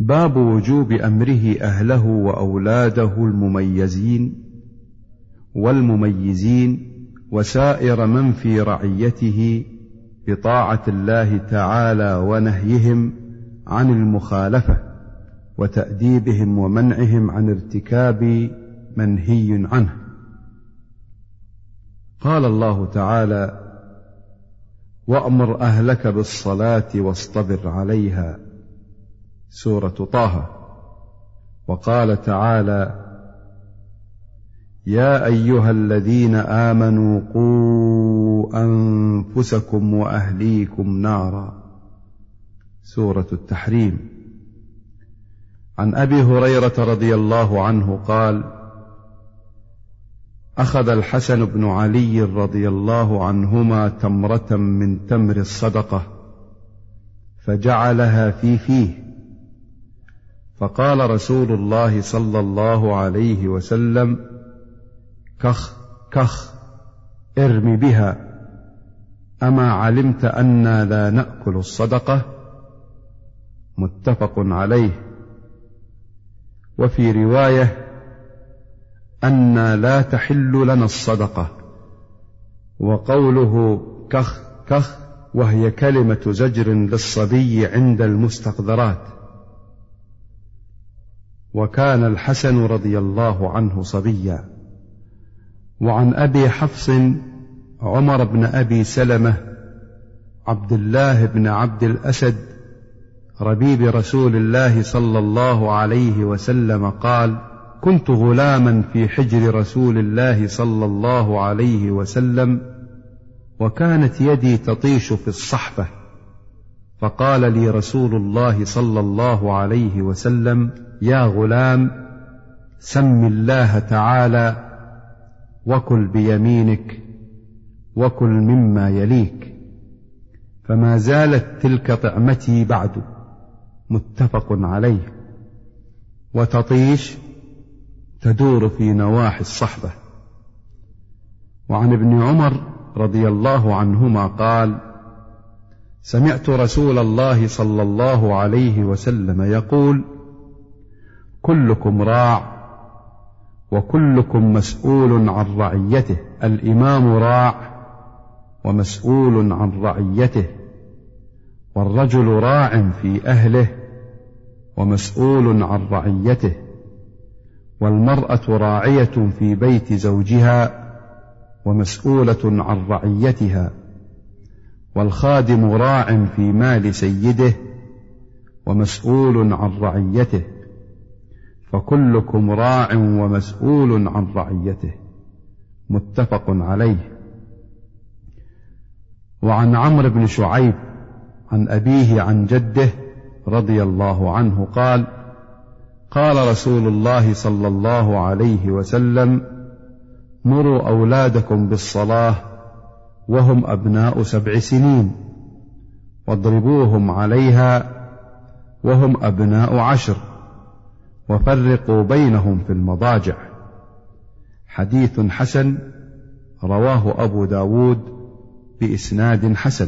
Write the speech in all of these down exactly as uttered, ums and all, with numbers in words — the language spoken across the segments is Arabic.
باب وجوب أمره أهله وأولاده المميزين والمميزين وسائر من في رعيته بطاعة الله تعالى ونهيهم عن المخالفة وتأديبهم ومنعهم عن ارتكاب منهي عنه. قال الله تعالى: وأمر أهلك بالصلاة واصطبر عليها، سورة طه. وقال تعالى: يا أيها الذين آمنوا قوا أنفسكم وأهليكم نارا، سورة التحريم. عن أبي هريرة رضي الله عنه قال: أخذ الحسن بن علي رضي الله عنهما تمرة من تمر الصدقة فجعلها في فيه، فقال رسول الله صلى الله عليه وسلم: كخ كخ ارم بها، أما علمت أنا لا نأكل الصدقة؟ متفق عليه. وفي رواية: أنا لا تحل لنا الصدقة. وقوله كخ كخ وهي كلمة زجر للصبي عند المستقذرات. وكان الحسن رضي الله عنه صبيا. وعن أبي حفص عمر بن أبي سلمة عبد الله بن عبد الأسد ربيب رسول الله صلى الله عليه وسلم قال: كنت غلاما في حجر رسول الله صلى الله عليه وسلم، وكانت يدي تطيش في الصحفة، فقال لي رسول الله صلى الله عليه وسلم: يا غلام، سم الله تعالى وكل بيمينك وكل مما يليك. فما زالت تلك طعمتي بعد. متفق عليه. وتطيش تدور في نواحي الصحبة. وعن ابن عمر رضي الله عنهما قال: سمعت رسول الله صلى الله عليه وسلم يقول: كلكم راع وكلكم مسؤول عن رعيته، الإمام راع ومسؤول عن رعيته، والرجل راع في أهله ومسؤول عن رعيته، والمرأة راعية في بيت زوجها ومسؤولة عن رعيتها، والخادم راع في مال سيده ومسؤول عن رعيته، فكلكم راع ومسؤول عن رعيته. متفق عليه. وعن عمرو بن شعيب عن أبيه عن جده رضي الله عنه قال: قال رسول الله صلى الله عليه وسلم: مروا أولادكم بالصلاة وهم أبناء سبع سنين، واضربوهم عليها وهم أبناء عشر، وفرقوا بينهم في المضاجع. حديث حسن رواه أبو داود بإسناد حسن.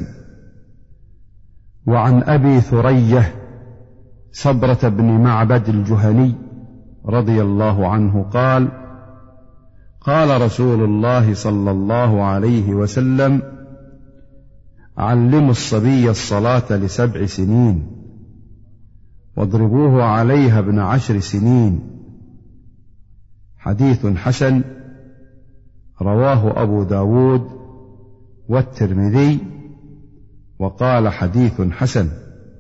وعن أبي ثرية صبرة بن معبد الجهني رضي الله عنه قال: قال رسول الله صلى الله عليه وسلم: علموا الصبي الصلاة لسبع سنين، واضربوه عليها ابن عشر سنين. حديث حسن رواه أبو داود والترمذي، وقال حديث حسن.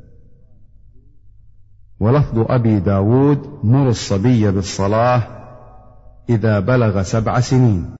ولفظ أبي داود: مر الصبي بالصلاة إذا بلغ سبع سنين.